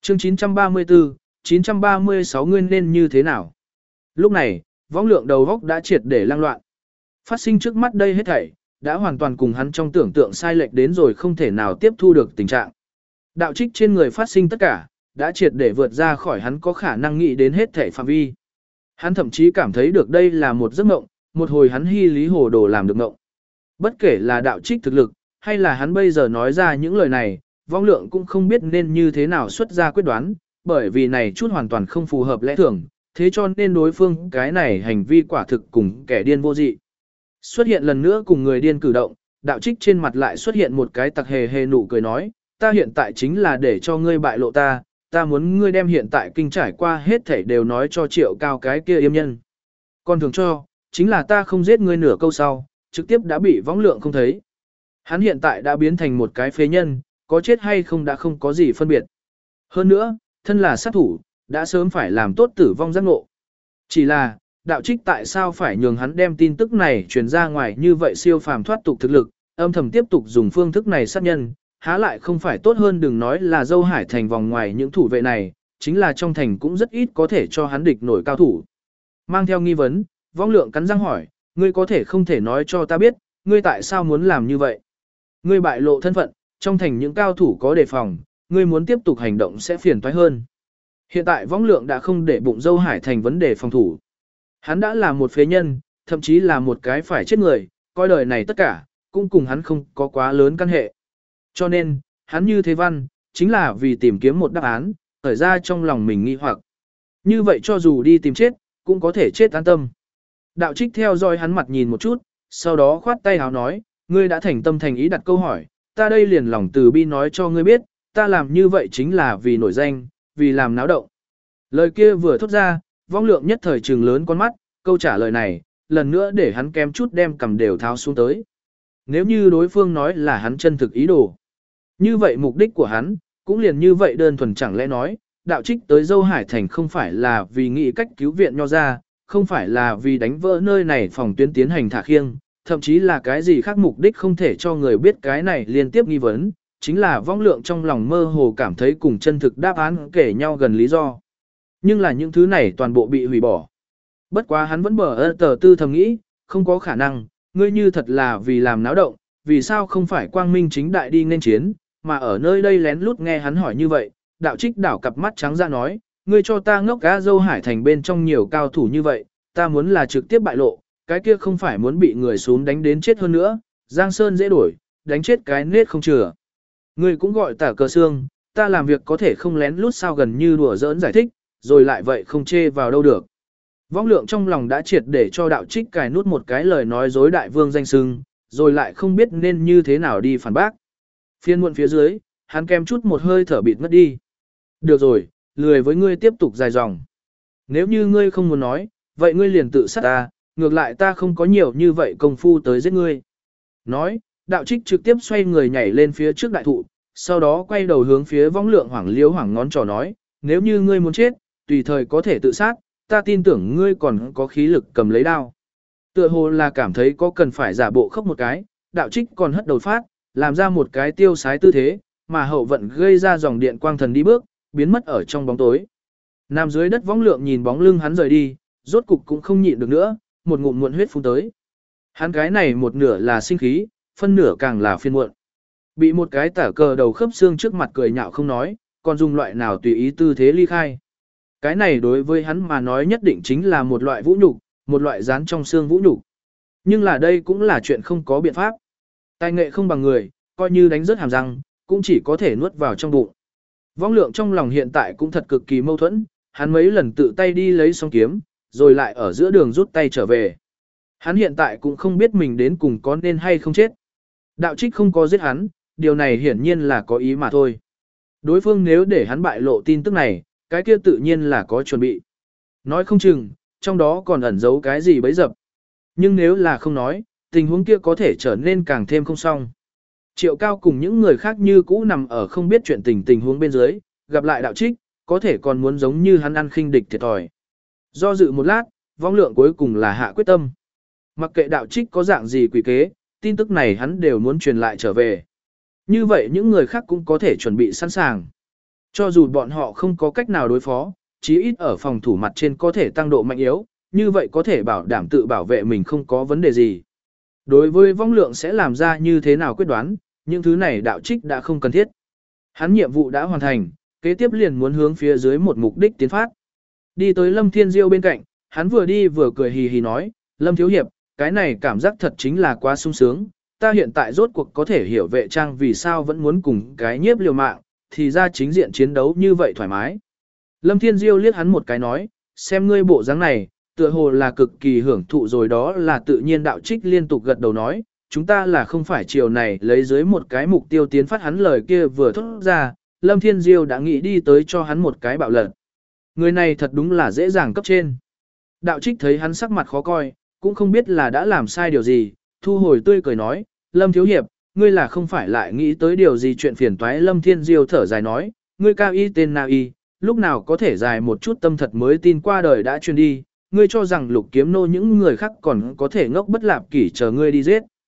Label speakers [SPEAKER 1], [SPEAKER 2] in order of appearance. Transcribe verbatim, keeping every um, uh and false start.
[SPEAKER 1] Chương chín trăm ba mươi tư, chín trăm ba mươi sáu ngươi nên như thế nào? Lúc này, võng lượng đầu góc đã triệt để lang loạn. Phát sinh trước mắt đây hết thảy, đã hoàn toàn cùng hắn trong tưởng tượng sai lệch đến rồi không thể nào tiếp thu được tình trạng. Đạo trích trên người phát sinh tất cả, đã triệt để vượt ra khỏi hắn có khả năng nghĩ đến hết thảy phạm vi. Hắn thậm chí cảm thấy được đây là một giấc mộng, một hồi hắn hy lý hồ đồ làm được mộng. Bất kể là đạo trích thực lực, hay là hắn bây giờ nói ra những lời này, vong lượng cũng không biết nên như thế nào xuất ra quyết đoán, bởi vì này chút hoàn toàn không phù hợp lẽ thường, thế cho nên đối phương cái này hành vi quả thực cùng kẻ điên vô dị. Xuất hiện lần nữa cùng người điên cử động, đạo trích trên mặt lại xuất hiện một cái tặc hề hề nụ cười nói, ta hiện tại chính là để cho ngươi bại lộ ta, ta muốn ngươi đem hiện tại kinh trải qua hết thảy đều nói cho Triệu Cao cái kia yêm nhân. Còn thường cho, chính là ta không giết ngươi nửa câu sau, trực tiếp đã bị võng lượng không thấy. Hắn hiện tại đã biến thành một cái phế nhân, có chết hay không đã không có gì phân biệt. Hơn nữa, thân là sát thủ, đã sớm phải làm tốt tử vong giác ngộ. Chỉ là, đạo trích tại sao phải nhường hắn đem tin tức này truyền ra ngoài như vậy siêu phàm thoát tục thực lực, âm thầm tiếp tục dùng phương thức này sát nhân, há lại không phải tốt hơn đừng nói là dâu hải thành vòng ngoài những thủ vệ này, chính là trong thành cũng rất ít có thể cho hắn địch nổi cao thủ. Mang theo nghi vấn, võng lượng cắn răng hỏi, ngươi có thể không thể nói cho ta biết, ngươi tại sao muốn làm như vậy? Ngươi bại lộ thân phận, trong thành những cao thủ có đề phòng, ngươi muốn tiếp tục hành động sẽ phiền toái hơn. Hiện tại võng lượng đã không để bụng dâu hải thành vấn đề phòng thủ. Hắn đã là một phế nhân, thậm chí là một cái phải chết người, coi đời này tất cả, cũng cùng hắn không có quá lớn căn hệ. Cho nên, hắn như thế văn, chính là vì tìm kiếm một đáp án, khởi ra trong lòng mình nghi hoặc. Như vậy cho dù đi tìm chết, cũng có thể chết an tâm. Đạo trích theo dõi hắn mặt nhìn một chút, sau đó khoát tay háo nói, ngươi đã thành tâm thành ý đặt câu hỏi, ta đây liền lòng từ bi nói cho ngươi biết, ta làm như vậy chính là vì nổi danh, vì làm náo động. Lời kia vừa thốt ra, vong lượng nhất thời trừng lớn con mắt, câu trả lời này, lần nữa để hắn kém chút đem cầm đều tháo xuống tới. Nếu như đối phương nói là hắn chân thực ý đồ, như vậy mục đích của hắn, cũng liền như vậy đơn thuần chẳng lẽ nói, đạo trích tới dâu hải thành không phải là vì nghĩ cách cứu viện nho ra, không phải là vì đánh vỡ nơi này phòng tuyến tiến hành thả khiêng, thậm chí là cái gì khác mục đích không thể cho người biết cái này liên tiếp nghi vấn, chính là vong lượng trong lòng mơ hồ cảm thấy cùng chân thực đáp án kể nhau gần lý do. Nhưng là những thứ này toàn bộ bị hủy bỏ. Bất quá hắn vẫn bờ ơ tờ tư thầm nghĩ, không có khả năng, ngươi như thật là vì làm náo động, vì sao không phải quang minh chính đại đi nên chiến, mà ở nơi đây lén lút nghe hắn hỏi như vậy, đạo trích đảo cặp mắt trắng ra nói, ngươi cho ta ngốc cá dâu hải thành bên trong nhiều cao thủ như vậy, ta muốn là trực tiếp bại lộ, cái kia không phải muốn bị người xuống đánh đến chết hơn nữa, Giang Sơn dễ đổi, đánh chết cái nết không chừa. Ngươi cũng gọi tả cờ xương, ta làm việc có thể không lén lút sao gần như đùa giỡn giải thích, rồi lại vậy không chê vào đâu được. Vong lượng trong lòng đã triệt để cho đạo trích cài nút một cái lời nói dối đại vương danh sưng, rồi lại không biết nên như thế nào đi phản bác. Phiên muộn phía dưới, hắn kem chút một hơi thở bịt mất đi. Được rồi, lười với ngươi tiếp tục dài dòng. Nếu như ngươi không muốn nói, vậy ngươi liền tự sát ta, ngược lại ta không có nhiều như vậy công phu tới giết ngươi. Nói, đạo trích trực tiếp xoay người nhảy lên phía trước đại thụ, sau đó quay đầu hướng phía võng lượng hoảng liếu hoảng ngón trỏ nói, nếu như ngươi muốn chết, tùy thời có thể tự sát, ta tin tưởng ngươi còn có khí lực cầm lấy đao. Tựa hồ là cảm thấy có cần phải giả bộ khóc một cái, đạo trích còn hất đầu phát, làm ra một cái tiêu sái tư thế, mà hậu vận gây ra dòng điện quang thần đi bước, biến mất ở trong bóng tối. Nằm dưới đất võng lượng nhìn bóng lưng hắn rời đi, rốt cục cũng không nhịn được nữa, một ngụm muộn huyết phun tới. Hắn cái này một nửa là sinh khí, phân nửa càng là phiền muộn. Bị một cái tả cờ đầu khớp xương trước mặt cười nhạo không nói, còn dùng loại nào tùy ý tư thế ly khai. Cái này đối với hắn mà nói nhất định chính là một loại vũ nhục, một loại dán trong xương vũ nhục. Nhưng là đây cũng là chuyện không có biện pháp. Tài nghệ không bằng người, coi như đánh rớt hàm răng, cũng chỉ có thể nuốt vào trong bụng. Vong lượng trong lòng hiện tại cũng thật cực kỳ mâu thuẫn, hắn mấy lần tự tay đi lấy song kiếm, rồi lại ở giữa đường rút tay trở về. Hắn hiện tại cũng không biết mình đến cùng có nên hay không chết. Đạo trích không có giết hắn, điều này hiển nhiên là có ý mà thôi. Đối phương nếu để hắn bại lộ tin tức này, cái kia tự nhiên là có chuẩn bị. Nói không chừng, trong đó còn ẩn giấu cái gì bấy dập. Nhưng nếu là không nói, tình huống kia có thể trở nên càng thêm không xong. Triệu Cao cùng những người khác như cũ nằm ở không biết chuyện tình tình huống bên dưới, gặp lại đạo trích, có thể còn muốn giống như hắn ăn khinh địch thiệt thòi. Do dự một lát, vong lượng cuối cùng là hạ quyết tâm. Mặc kệ đạo trích có dạng gì quỷ kế, tin tức này hắn đều muốn truyền lại trở về. Như vậy những người khác cũng có thể chuẩn bị sẵn sàng. Cho dù bọn họ không có cách nào đối phó, chí ít ở phòng thủ mặt trên có thể tăng độ mạnh yếu, như vậy có thể bảo đảm tự bảo vệ mình không có vấn đề gì. Đối với vong lượng sẽ làm ra như thế nào quyết đoán, những thứ này đạo trích đã không cần thiết. Hắn nhiệm vụ đã hoàn thành, kế tiếp liền muốn hướng phía dưới một mục đích tiến phát. Đi tới Lâm Thiên Diêu bên cạnh, hắn vừa đi vừa cười hì hì nói, Lâm Thiếu Hiệp, cái này cảm giác thật chính là quá sung sướng, ta hiện tại rốt cuộc có thể hiểu vệ trang vì sao vẫn muốn cùng cái nhiếp liều mạng, thì ra chính diện chiến đấu như vậy thoải mái. Lâm Thiên Diêu liếc hắn một cái nói, xem ngươi bộ dáng này, tựa hồ là cực kỳ hưởng thụ rồi đó là tự nhiên đạo trích liên tục gật đầu nói, chúng ta là không phải chiều này lấy dưới một cái mục tiêu tiến phát hắn lời kia vừa thốt ra, Lâm Thiên Diêu đã nghĩ đi tới cho hắn một cái bạo lật. Người này thật đúng là dễ dàng cấp trên. Đạo trích thấy hắn sắc mặt khó coi, cũng không biết là đã làm sai điều gì, thu hồi tươi cười nói, Lâm Thiếu Hiệp, ngươi là không phải lại nghĩ tới điều gì chuyện phiền toái. Lâm Thiên Diêu thở dài nói, ngươi cao y tên nào y, lúc nào có thể dài một chút tâm thật mới tin qua đời đã truyền đi, ngươi cho rằng lục kiếm nô những người khác còn có thể ngốc bất lạp kỷ chờ ngươi đi giết.